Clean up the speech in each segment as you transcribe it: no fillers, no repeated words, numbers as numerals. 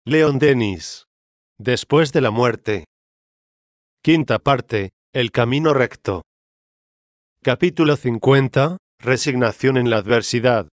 Leon Denis. Después de la muerte. Quinta parte. El camino recto. Capítulo 50. Resignación en la adversidad.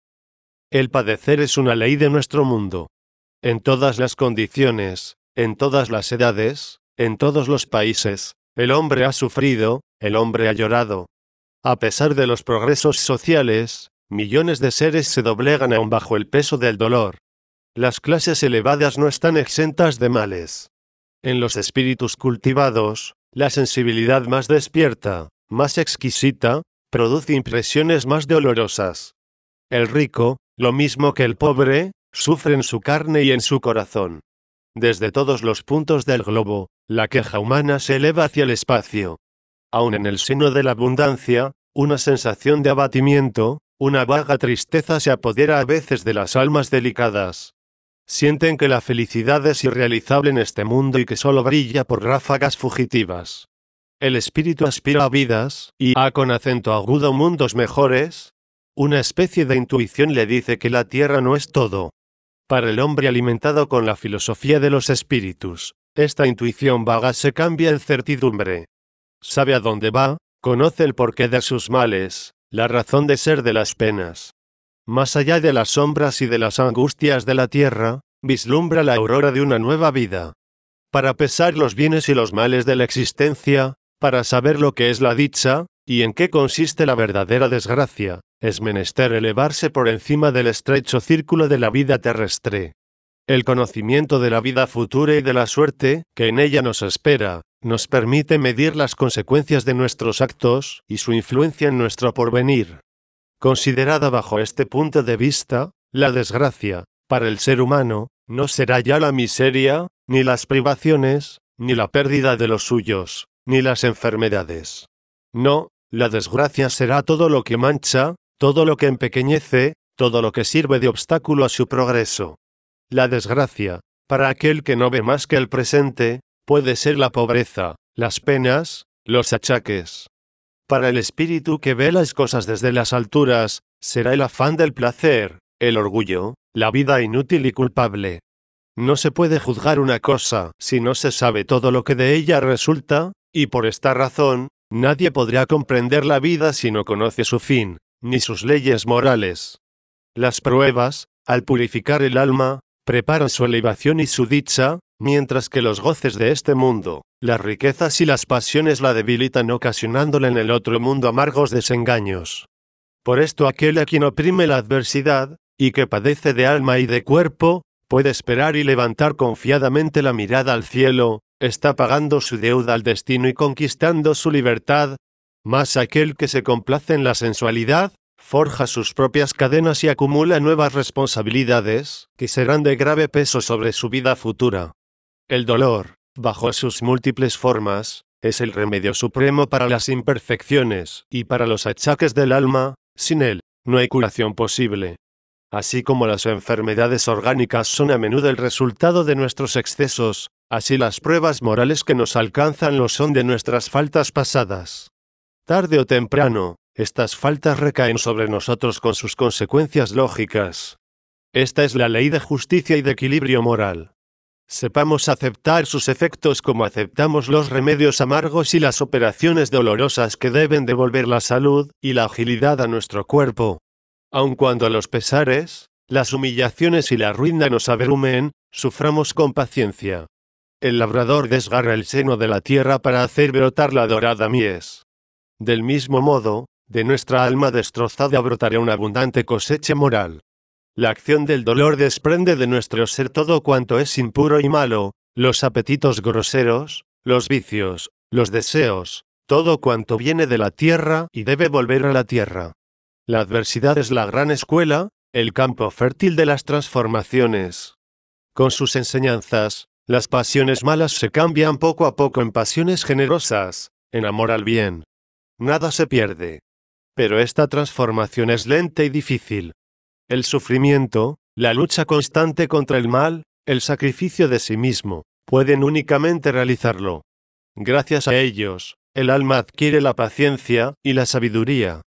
El padecer es una ley de nuestro mundo. En todas las condiciones, en todas las edades, en todos los países, el hombre ha sufrido, el hombre ha llorado. A pesar de los progresos sociales, millones de seres se doblegan aún bajo el peso del dolor. Las clases elevadas no están exentas de males. En los espíritus cultivados, la sensibilidad más despierta, más exquisita, produce impresiones más dolorosas. El rico, lo mismo que el pobre, sufre en su carne y en su corazón. Desde todos los puntos del globo, la queja humana se eleva hacia el espacio. Aun en el seno de la abundancia, una sensación de abatimiento, una vaga tristeza se apodera a veces de las almas delicadas. Sienten que la felicidad es irrealizable en este mundo y que solo brilla por ráfagas fugitivas. El espíritu aspira a vidas, y a con acento agudo mundos mejores. Una especie de intuición le dice que la tierra no es todo. Para el hombre alimentado con la filosofía de los espíritus, esta intuición vaga se cambia en certidumbre. Sabe a dónde va, conoce el porqué de sus males, la razón de ser de las penas. Más allá de las sombras y de las angustias de la tierra, vislumbra la aurora de una nueva vida. Para pesar los bienes y los males de la existencia, para saber lo que es la dicha, y en qué consiste la verdadera desgracia, es menester elevarse por encima del estrecho círculo de la vida terrestre. El conocimiento de la vida futura y de la suerte, que en ella nos espera, nos permite medir las consecuencias de nuestros actos, y su influencia en nuestro porvenir. Considerada bajo este punto de vista, la desgracia, para el ser humano, no será ya la miseria, ni las privaciones, ni la pérdida de los suyos, ni las enfermedades. No, la desgracia será todo lo que mancha, todo lo que empequeñece, todo lo que sirve de obstáculo a su progreso. La desgracia, para aquel que no ve más que el presente, puede ser la pobreza, las penas, los achaques. Para el espíritu que ve las cosas desde las alturas, será el afán del placer, el orgullo, la vida inútil y culpable. No se puede juzgar una cosa si no se sabe todo lo que de ella resulta, y por esta razón, nadie podrá comprender la vida si no conoce su fin, ni sus leyes morales. Las pruebas, al purificar el alma, preparan su elevación y su dicha, mientras que los goces de este mundo, las riquezas y las pasiones la debilitan ocasionándole en el otro mundo amargos desengaños. Por esto aquel a quien oprime la adversidad, y que padece de alma y de cuerpo, puede esperar y levantar confiadamente la mirada al cielo, está pagando su deuda al destino y conquistando su libertad. Mas aquel que se complace en la sensualidad, forja sus propias cadenas y acumula nuevas responsabilidades, que serán de grave peso sobre su vida futura. El dolor, bajo sus múltiples formas, es el remedio supremo para las imperfecciones y para los achaques del alma. Sin él, no hay curación posible. Así como las enfermedades orgánicas son a menudo el resultado de nuestros excesos, así las pruebas morales que nos alcanzan lo son de nuestras faltas pasadas. Tarde o temprano, estas faltas recaen sobre nosotros con sus consecuencias lógicas. Esta es la ley de justicia y de equilibrio moral. Sepamos aceptar sus efectos como aceptamos los remedios amargos y las operaciones dolorosas que deben devolver la salud y la agilidad a nuestro cuerpo. Aun cuando los pesares, las humillaciones y la ruina nos abrumen, suframos con paciencia. El labrador desgarra el seno de la tierra para hacer brotar la dorada mies. Del mismo modo, de nuestra alma destrozada brotará una abundante cosecha moral. La acción del dolor desprende de nuestro ser todo cuanto es impuro y malo, los apetitos groseros, los vicios, los deseos, todo cuanto viene de la tierra y debe volver a la tierra. La adversidad es la gran escuela, el campo fértil de las transformaciones. Con sus enseñanzas, las pasiones malas se cambian poco a poco en pasiones generosas, en amor al bien. Nada se pierde. Pero esta transformación es lenta y difícil. El sufrimiento, la lucha constante contra el mal, el sacrificio de sí mismo, pueden únicamente realizarlo. Gracias a ellos, el alma adquiere la paciencia y la sabiduría.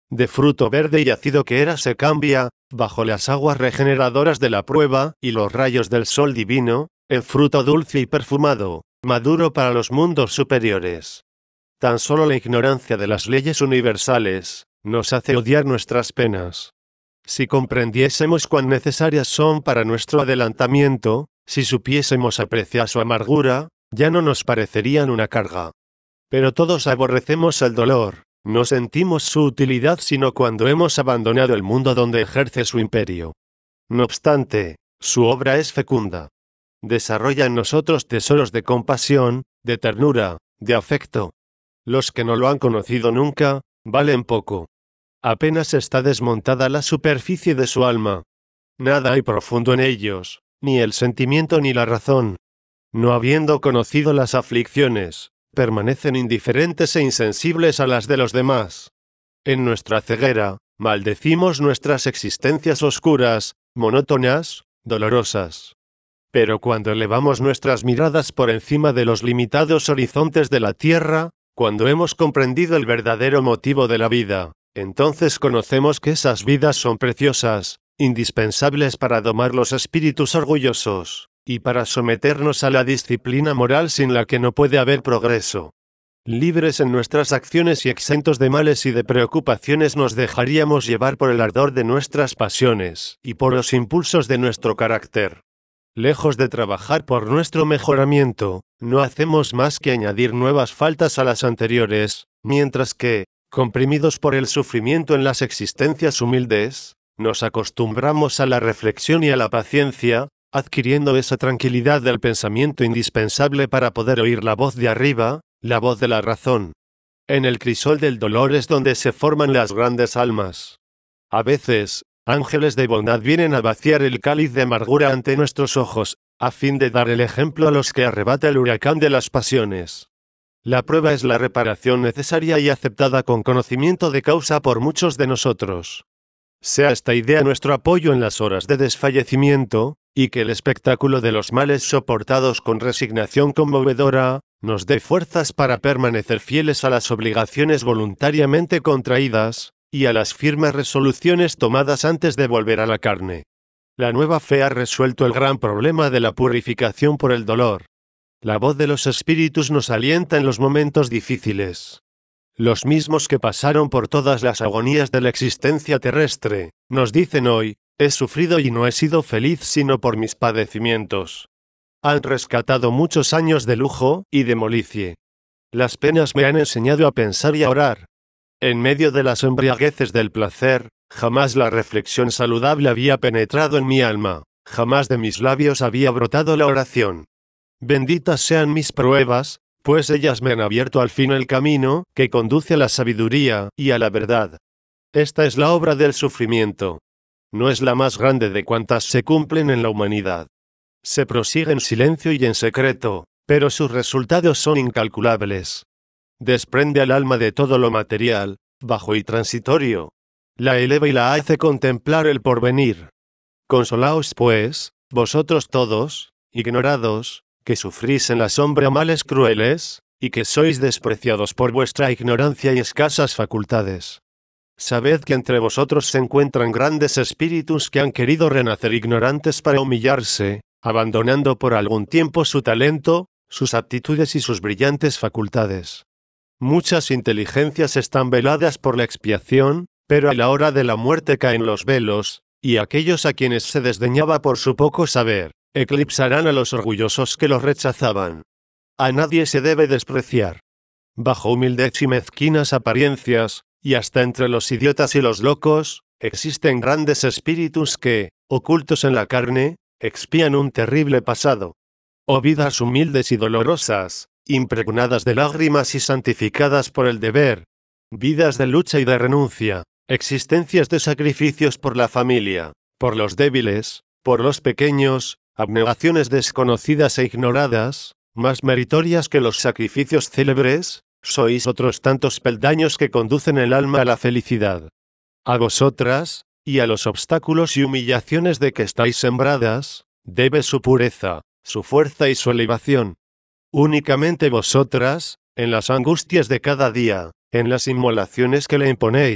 de fruto verde y ácido que era se cambia, bajo las aguas regeneradoras de la prueba y los rayos del sol divino, en fruto dulce y perfumado, maduro para los mundos superiores. Tan solo la ignorancia de las leyes universales nos hace odiar nuestras penas. Si comprendiésemos cuán necesarias son para nuestro adelantamiento, si supiésemos apreciar su amargura, ya no nos parecerían una carga. Pero todos aborrecemos el dolor, no sentimos su utilidad sino cuando hemos abandonado el mundo donde ejerce su imperio. No obstante, su obra es fecunda. Desarrolla en nosotros tesoros de compasión, de ternura, de afecto. Los que no lo han conocido nunca, valen poco. Apenas está desmontada la superficie de su alma. Nada hay profundo en ellos, ni el sentimiento ni la razón. No habiendo conocido las aflicciones, permanecen indiferentes e insensibles a las de los demás. En nuestra ceguera, maldecimos nuestras existencias oscuras, monótonas, dolorosas. Pero cuando elevamos nuestras miradas por encima de los limitados horizontes de la tierra, cuando hemos comprendido el verdadero motivo de la vida, entonces conocemos que esas vidas son preciosas, indispensables para domar los espíritus orgullosos, y para someternos a la disciplina moral sin la que no puede haber progreso. Libres en nuestras acciones y exentos de males y de preocupaciones nos dejaríamos llevar por el ardor de nuestras pasiones y por los impulsos de nuestro carácter. Lejos de trabajar por nuestro mejoramiento, no hacemos más que añadir nuevas faltas a las anteriores, mientras que, comprimidos por el sufrimiento en las existencias humildes, nos acostumbramos a la reflexión y a la paciencia, adquiriendo esa tranquilidad del pensamiento indispensable para poder oír la voz de arriba, la voz de la razón. En el crisol del dolor es donde se forman las grandes almas. A veces, ángeles de bondad vienen a vaciar el cáliz de amargura ante nuestros ojos, a fin de dar el ejemplo a los que arrebata el huracán de las pasiones. La prueba es la reparación necesaria y aceptada con conocimiento de causa por muchos de nosotros. Sea esta idea nuestro apoyo en las horas de desfallecimiento, y que el espectáculo de los males soportados con resignación conmovedora, nos dé fuerzas para permanecer fieles a las obligaciones voluntariamente contraídas, y a las firmes resoluciones tomadas antes de volver a la carne. La nueva fe ha resuelto el gran problema de la purificación por el dolor. La voz de los espíritus nos alienta en los momentos difíciles. Los mismos que pasaron por todas las agonías de la existencia terrestre, nos dicen hoy, he sufrido y no he sido feliz sino por mis padecimientos. Han rescatado muchos años de lujo y de molicie. Las penas me han enseñado a pensar y a orar. En medio de las embriagueces del placer, jamás la reflexión saludable había penetrado en mi alma, jamás de mis labios había brotado la oración. Benditas sean mis pruebas, pues ellas me han abierto al fin el camino que conduce a la sabiduría y a la verdad. Esta es la obra del sufrimiento. No es la más grande de cuantas se cumplen en la humanidad. Se prosigue en silencio y en secreto, pero sus resultados son incalculables. Desprende al alma de todo lo material, bajo y transitorio. La eleva y la hace contemplar el porvenir. Consolaos pues, vosotros todos, ignorados, que sufrís en la sombra males crueles, y que sois despreciados por vuestra ignorancia y escasas facultades. Sabed que entre vosotros se encuentran grandes espíritus que han querido renacer ignorantes para humillarse, abandonando por algún tiempo su talento, sus aptitudes y sus brillantes facultades. Muchas inteligencias están veladas por la expiación, pero a la hora de la muerte caen los velos, y aquellos a quienes se desdeñaba por su poco saber, eclipsarán a los orgullosos que los rechazaban. A nadie se debe despreciar. Bajo humildes y mezquinas apariencias, y hasta entre los idiotas y los locos, existen grandes espíritus que, ocultos en la carne, expían un terrible pasado. O vidas humildes y dolorosas, impregnadas de lágrimas y santificadas por el deber. Vidas de lucha y de renuncia, existencias de sacrificios por la familia, por los débiles, por los pequeños, abnegaciones desconocidas e ignoradas, más meritorias que los sacrificios célebres, sois otros tantos peldaños que conducen el alma a la felicidad. A vosotras, y a los obstáculos y humillaciones de que estáis sembradas, debe su pureza, su fuerza y su elevación. Únicamente vosotras, en las angustias de cada día, en las inmolaciones que le imponéis,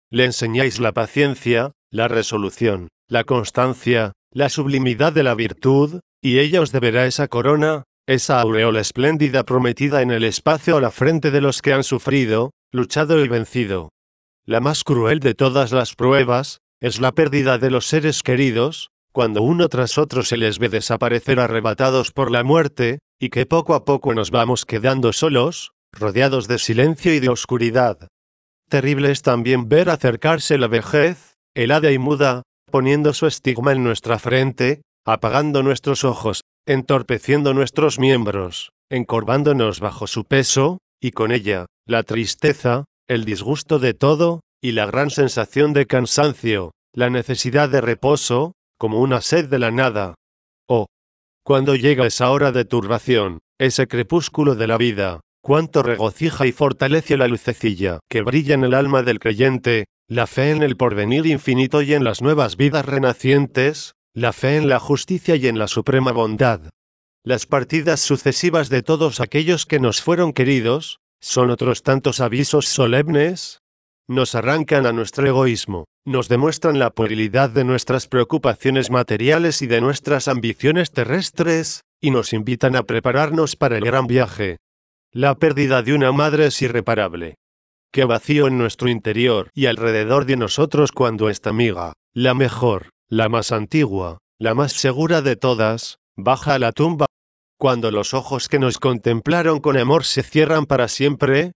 Le enseñáis la paciencia, la resolución, la constancia, la sublimidad de la virtud, y ella os deberá esa corona, esa aureola espléndida prometida en el espacio a la frente de los que han sufrido, luchado y vencido. La más cruel de todas las pruebas, es la pérdida de los seres queridos, cuando uno tras otro se les ve desaparecer arrebatados por la muerte, y que poco a poco nos vamos quedando solos, rodeados de silencio y de oscuridad. Terrible es también ver acercarse la vejez, helada y muda, poniendo su estigma en nuestra frente, apagando nuestros ojos, entorpeciendo nuestros miembros, encorvándonos bajo su peso, y con ella, la tristeza, el disgusto de todo, y la gran sensación de cansancio, la necesidad de reposo, como una sed de la nada. Oh, cuando llega esa hora de turbación, ese crepúsculo de la vida, cuánto regocija y fortalece la lucecilla que brilla en el alma del creyente, la fe en el porvenir infinito y en las nuevas vidas renacientes, la fe en la justicia y en la suprema bondad. Las partidas sucesivas de todos aquellos que nos fueron queridos, son otros tantos avisos solemnes. Nos arrancan a nuestro egoísmo, nos demuestran la puerilidad de nuestras preocupaciones materiales y de nuestras ambiciones terrestres, y nos invitan a prepararnos para el gran viaje. La pérdida de una madre es irreparable. Qué vacío en nuestro interior y alrededor de nosotros cuando esta amiga, la mejor, la más antigua, la más segura de todas, baja a la tumba. Cuando los ojos que nos contemplaron con amor se cierran para siempre,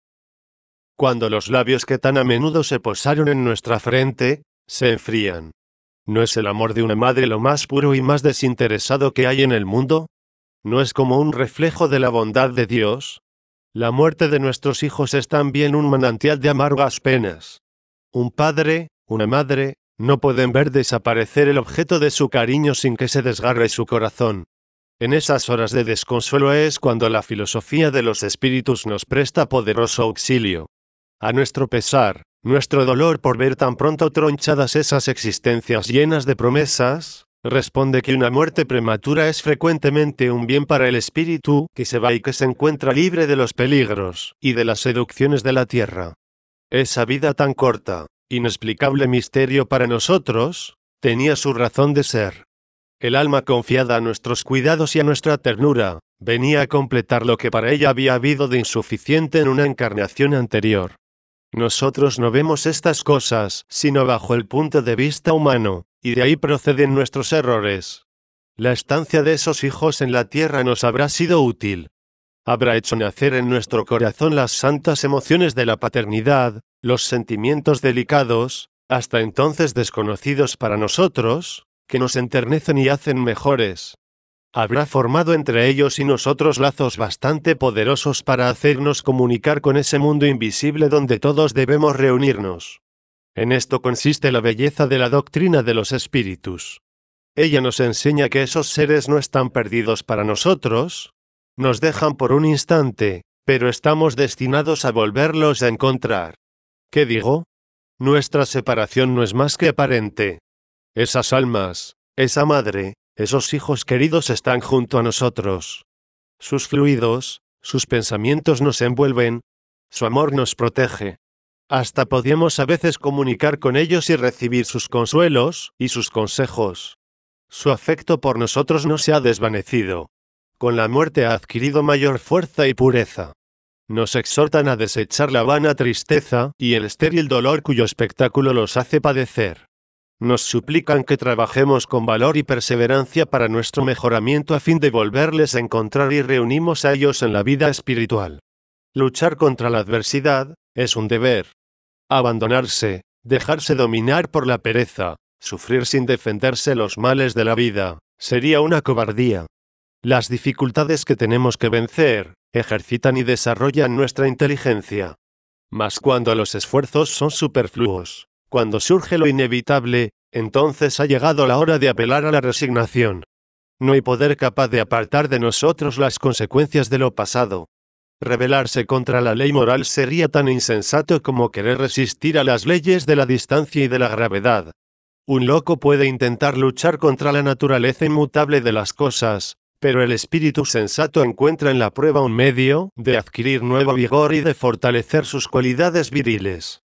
cuando los labios que tan a menudo se posaron en nuestra frente, se enfrían. ¿No es el amor de una madre lo más puro y más desinteresado que hay en el mundo? ¿No es como un reflejo de la bondad de Dios? La muerte de nuestros hijos es también un manantial de amargas penas. Un padre, una madre, no pueden ver desaparecer el objeto de su cariño sin que se desgarre su corazón. En esas horas de desconsuelo es cuando la filosofía de los espíritus nos presta poderoso auxilio. A nuestro pesar, nuestro dolor por ver tan pronto tronchadas esas existencias llenas de promesas, responde que una muerte prematura es frecuentemente un bien para el espíritu que se va y que se encuentra libre de los peligros y de las seducciones de la tierra. Esa vida tan corta, inexplicable misterio para nosotros, tenía su razón de ser. El alma confiada a nuestros cuidados y a nuestra ternura, venía a completar lo que para ella había habido de insuficiente en una encarnación anterior. Nosotros no vemos estas cosas, sino bajo el punto de vista humano, y de ahí proceden nuestros errores. La estancia de esos hijos en la tierra nos habrá sido útil. Habrá hecho nacer en nuestro corazón las santas emociones de la paternidad, los sentimientos delicados, hasta entonces desconocidos para nosotros, que nos enternecen y hacen mejores. Habrá formado entre ellos y nosotros lazos bastante poderosos para hacernos comunicar con ese mundo invisible donde todos debemos reunirnos. En esto consiste la belleza de la doctrina de los espíritus. Ella nos enseña que esos seres no están perdidos para nosotros, nos dejan por un instante, pero estamos destinados a volverlos a encontrar. ¿Qué digo? Nuestra separación no es más que aparente. Esas almas, esa madre, esos hijos queridos están junto a nosotros. Sus fluidos, sus pensamientos nos envuelven, su amor nos protege. Hasta podemos a veces comunicar con ellos y recibir sus consuelos y sus consejos. Su afecto por nosotros no se ha desvanecido. Con la muerte ha adquirido mayor fuerza y pureza. Nos exhortan a desechar la vana tristeza y el estéril dolor cuyo espectáculo los hace padecer. Nos suplican que trabajemos con valor y perseverancia para nuestro mejoramiento a fin de volverles a encontrar y reunimos a ellos en la vida espiritual. Luchar contra la adversidad es un deber. Abandonarse, dejarse dominar por la pereza, sufrir sin defenderse los males de la vida, sería una cobardía. Las dificultades que tenemos que vencer, ejercitan y desarrollan nuestra inteligencia. Mas cuando los esfuerzos son superfluos, cuando surge lo inevitable, entonces ha llegado la hora de apelar a la resignación. No hay poder capaz de apartar de nosotros las consecuencias de lo pasado. Rebelarse contra la ley moral sería tan insensato como querer resistir a las leyes de la distancia y de la gravedad. Un loco puede intentar luchar contra la naturaleza inmutable de las cosas, pero el espíritu sensato encuentra en la prueba un medio de adquirir nuevo vigor y de fortalecer sus cualidades viriles.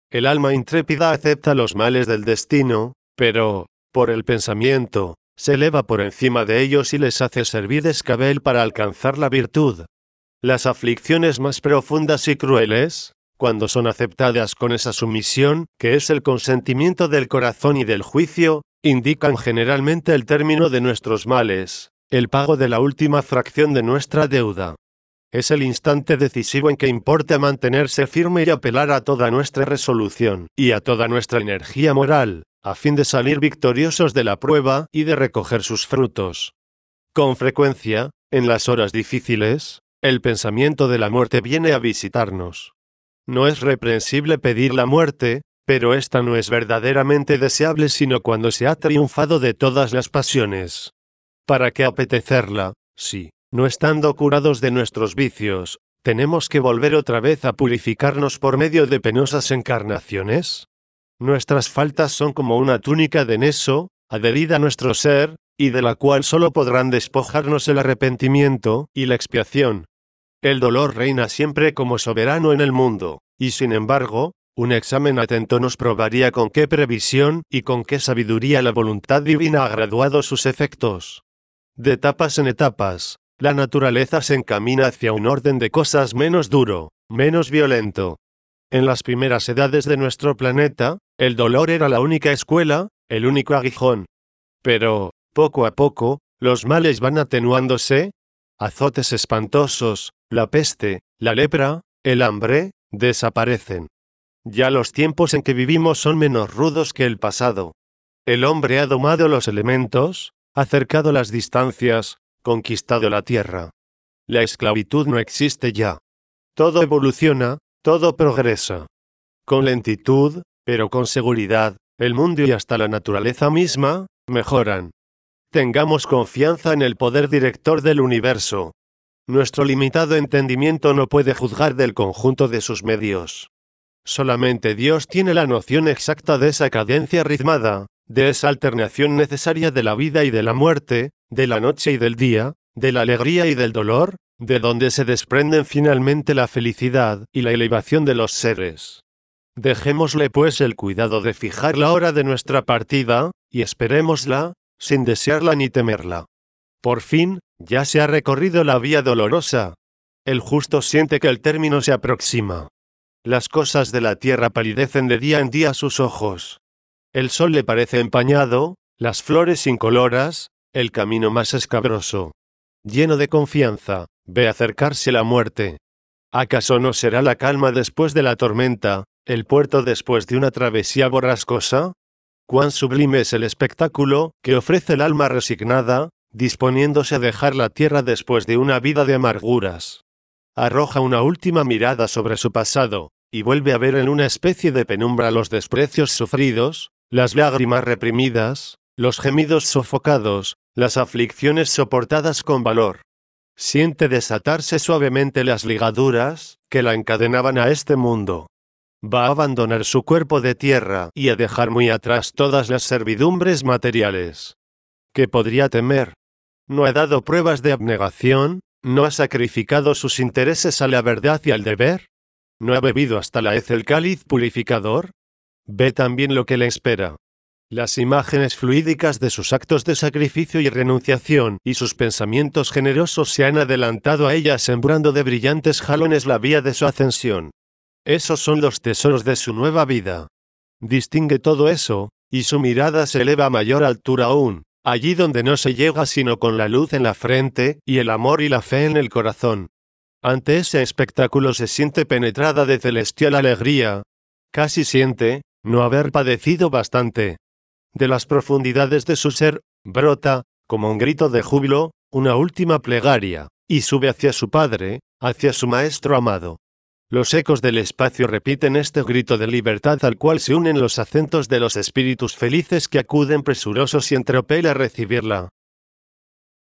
El alma intrépida acepta los males del destino, pero, por el pensamiento, se eleva por encima de ellos y les hace servir de escabel para alcanzar la virtud. Las aflicciones más profundas y crueles, cuando son aceptadas con esa sumisión, que es el consentimiento del corazón y del juicio, indican generalmente el término de nuestros males, el pago de la última fracción de nuestra deuda. Es el instante decisivo en que importa mantenerse firme y apelar a toda nuestra resolución y a toda nuestra energía moral, a fin de salir victoriosos de la prueba y de recoger sus frutos. Con frecuencia, en las horas difíciles, el pensamiento de la muerte viene a visitarnos. No es reprensible pedir la muerte, pero esta no es verdaderamente deseable sino cuando se ha triunfado de todas las pasiones. ¿Para qué apetecerla, si, no estando curados de nuestros vicios, tenemos que volver otra vez a purificarnos por medio de penosas encarnaciones? Nuestras faltas son como una túnica de neso, adherida a nuestro ser, y de la cual solo podrán despojarnos el arrepentimiento y la expiación. El dolor reina siempre como soberano en el mundo, y sin embargo, un examen atento nos probaría con qué previsión y con qué sabiduría la voluntad divina ha graduado sus efectos. De etapas en etapas, la naturaleza se encamina hacia un orden de cosas menos duro, menos violento. En las primeras edades de nuestro planeta, el dolor era la única escuela, el único aguijón. Pero, poco a poco, los males van atenuándose. Azotes espantosos, la peste, la lepra, el hambre, desaparecen. Ya los tiempos en que vivimos son menos rudos que el pasado. El hombre ha domado los elementos, acercado las distancias, conquistado la tierra. La esclavitud no existe ya. Todo evoluciona, todo progresa. Con lentitud, pero con seguridad, el mundo y hasta la naturaleza misma, mejoran. Tengamos confianza en el poder director del universo. Nuestro limitado entendimiento no puede juzgar del conjunto de sus medios. Solamente Dios tiene la noción exacta de esa cadencia ritmada, de esa alternación necesaria de la vida y de la muerte, de la noche y del día, de la alegría y del dolor, de donde se desprenden finalmente la felicidad y la elevación de los seres. Dejémosle pues el cuidado de fijar la hora de nuestra partida, y esperémosla, sin desearla ni temerla. Por fin, ya se ha recorrido la vía dolorosa. El justo siente que el término se aproxima. Las cosas de la tierra palidecen de día en día a sus ojos. El sol le parece empañado, las flores incoloras, el camino más escabroso. Lleno de confianza, ve acercarse la muerte. ¿Acaso no será la calma después de la tormenta, el puerto después de una travesía borrascosa? Cuán sublime es el espectáculo que ofrece el alma resignada, disponiéndose a dejar la tierra después de una vida de amarguras. Arroja una última mirada sobre su pasado, y vuelve a ver en una especie de penumbra los desprecios sufridos, las lágrimas reprimidas, los gemidos sofocados, las aflicciones soportadas con valor. Siente desatarse suavemente las ligaduras que la encadenaban a este mundo. Va a abandonar su cuerpo de tierra y a dejar muy atrás todas las servidumbres materiales. ¿Qué podría temer? No ha dado pruebas de abnegación, no ha sacrificado sus intereses a la verdad y al deber. ¿No ha bebido hasta la hez el cáliz purificador? Ve también lo que le espera. Las imágenes fluídicas de sus actos de sacrificio y renunciación y sus pensamientos generosos se han adelantado a ella sembrando de brillantes jalones la vía de su ascensión. Esos son los tesoros de su nueva vida. Distingue todo eso, y su mirada se eleva a mayor altura aún, allí donde no se llega sino con la luz en la frente y el amor y la fe en el corazón. Ante ese espectáculo se siente penetrada de celestial alegría. Casi siente no haber padecido bastante. De las profundidades de su ser, brota, como un grito de júbilo, una última plegaria, y sube hacia su Padre, hacia su Maestro amado. Los ecos del espacio repiten este grito de libertad al cual se unen los acentos de los espíritus felices que acuden presurosos y en tropel a recibirla.